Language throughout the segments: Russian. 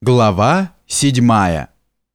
Глава 7.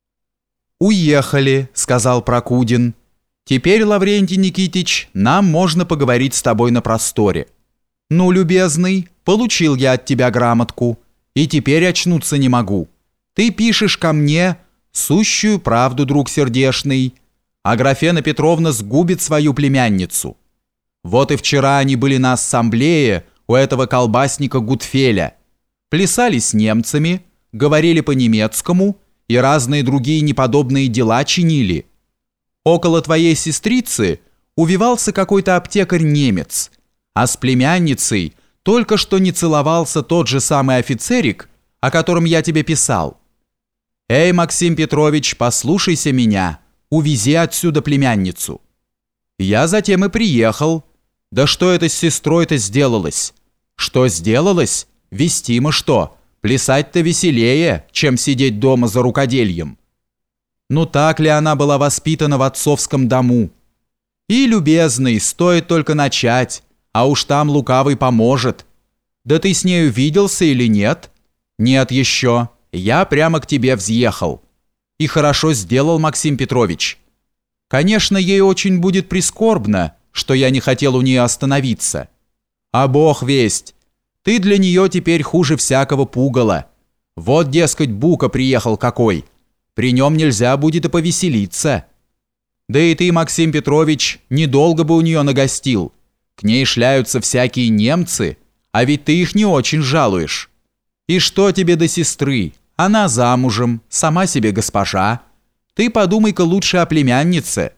«Уехали», — сказал Прокудин. «Теперь, Лаврентий Никитич, нам можно поговорить с тобой на просторе. Ну, любезный, получил я от тебя грамотку, и теперь очнуться не могу. Ты пишешь ко мне сущую правду, друг сердешный. Аграфена Петровна сгубит свою племянницу. Вот и вчера они были на ассамблее у этого колбасника Гутфеля. Плясали с немцами, говорили по-немецкому и разные другие неподобные дела чинили. Около твоей сестрицы увивался какой-то аптекарь-немец, а с племянницей только что не целовался тот же самый офицерик, о котором я тебе писал. Эй, Максим Петрович, послушайся меня, увези отсюда племянницу». Я затем и приехал. Да что это с сестрой-то сделалось? Что сделалось? Вестимо что? Плясать-то веселее, чем сидеть дома за рукодельем. Ну так ли она была воспитана в отцовском дому? И, любезный, стоит только начать, а уж там лукавый поможет. Да ты с нею виделся или нет? Нет еще, я прямо к тебе взъехал. И хорошо сделал, Максим Петрович. Конечно, ей очень будет прискорбно, что я не хотел у нее остановиться. А бог весть, ты для нее теперь хуже всякого пугала. Вот, дескать, Бука приехал какой. При нем нельзя будет и повеселиться. Да и ты, Максим Петрович, недолго бы у нее нагостил. К ней шляются всякие немцы, а ведь ты их не очень жалуешь. И что тебе до сестры? Она замужем, сама себе госпожа. Ты подумай-ка лучше о племяннице».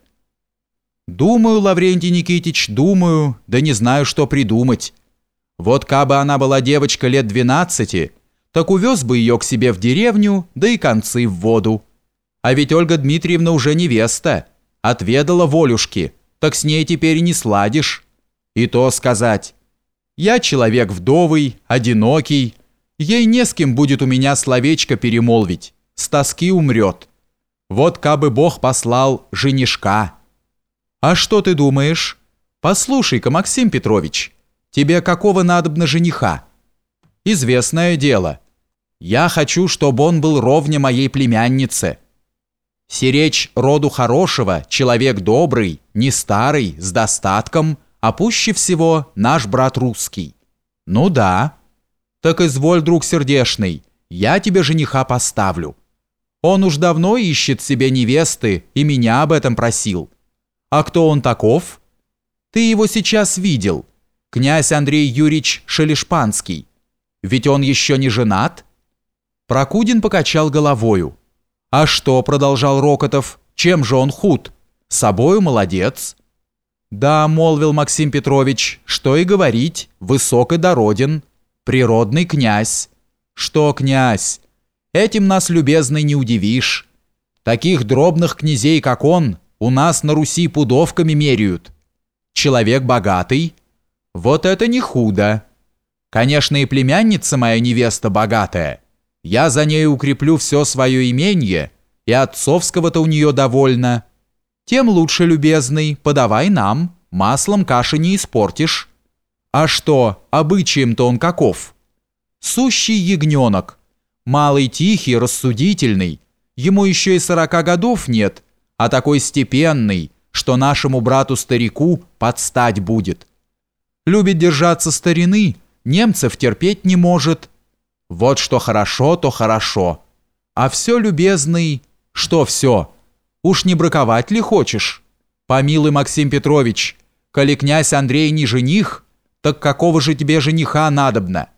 «Думаю, Лаврентий Никитич, думаю, да не знаю, что придумать. Вот кабы она была девочка лет 12, так увез бы ее к себе в деревню, да и концы в воду. А ведь Ольга Дмитриевна уже невеста, отведала волюшки, так с ней теперь не сладишь. И то сказать, я человек вдовый, одинокий, ей не с кем будет у меня словечко перемолвить, с тоски умрет. Вот кабы Бог послал женишка». «А что ты думаешь? Послушай-ка, Максим Петрович, тебе какого надобно жениха? Известное дело. Я хочу, чтобы он был ровня моей племяннице. Сиречь роду хорошего, человек добрый, не старый, с достатком, а пуще всего наш брат русский. Ну да. Так изволь, друг сердешный, я тебе жениха поставлю. Он уж давно ищет себе невесты и меня об этом просил. А кто он таков? Ты его сейчас видел. Князь Андрей Юрьевич Шелешпанский. Ведь он еще не женат?» Прокудин покачал головою. «А что, — продолжал Рокотов, — чем же он худ? Собою молодец». «Да, — молвил Максим Петрович, — что и говорить, высок и дороден, природный князь». «Что князь? Этим нас, любезный, не удивишь. Таких дробных князей, как он, у нас на Руси пудовками меряют. Человек богатый. Вот это не худо. Конечно, и племянница моя невеста богатая. Я за ней укреплю все свое имение, и отцовского-то у нее довольно. Тем лучше, любезный, подавай нам, маслом каши не испортишь. А что, обычаем-то он каков? Сущий ягненок, малый, тихий, рассудительный, ему еще и 40 годов нет, а такой степенный, что нашему брату-старику подстать будет. Любит держаться старины, немцев терпеть не может. Вот что хорошо, то хорошо. А все, любезный, что все? Уж не браковать ли хочешь? Помилуй, Максим Петрович, коли князь Андрей не жених, так какого же тебе жениха надобно?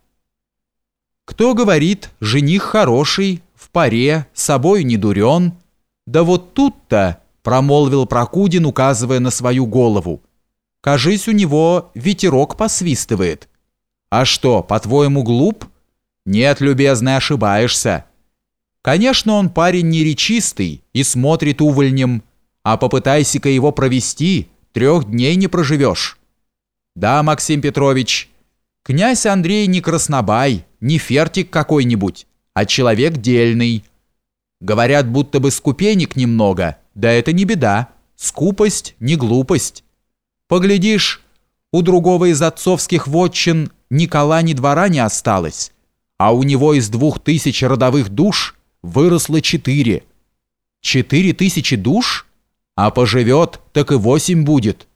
Кто говорит, жених хороший, в паре, собой не дурен? Да вот тут-то, — промолвил Прокудин, указывая на свою голову, — кажись, у него ветерок посвистывает. А что, по-твоему, глуп? Нет, любезный, ошибаешься. Конечно, он парень неречистый и смотрит увольнем, а попытайся-ка его провести, 3 дней не проживешь. Да, Максим Петрович, князь Андрей не краснобай, не фертик какой-нибудь, а человек дельный. Говорят, будто бы скупенек немного, да это не беда, скупость не глупость. Поглядишь, у другого из отцовских вотчин ни кола, ни двора не осталось, а у него из 2000 родовых душ выросло 4. 4000 душ? А поживет, так и 8 будет.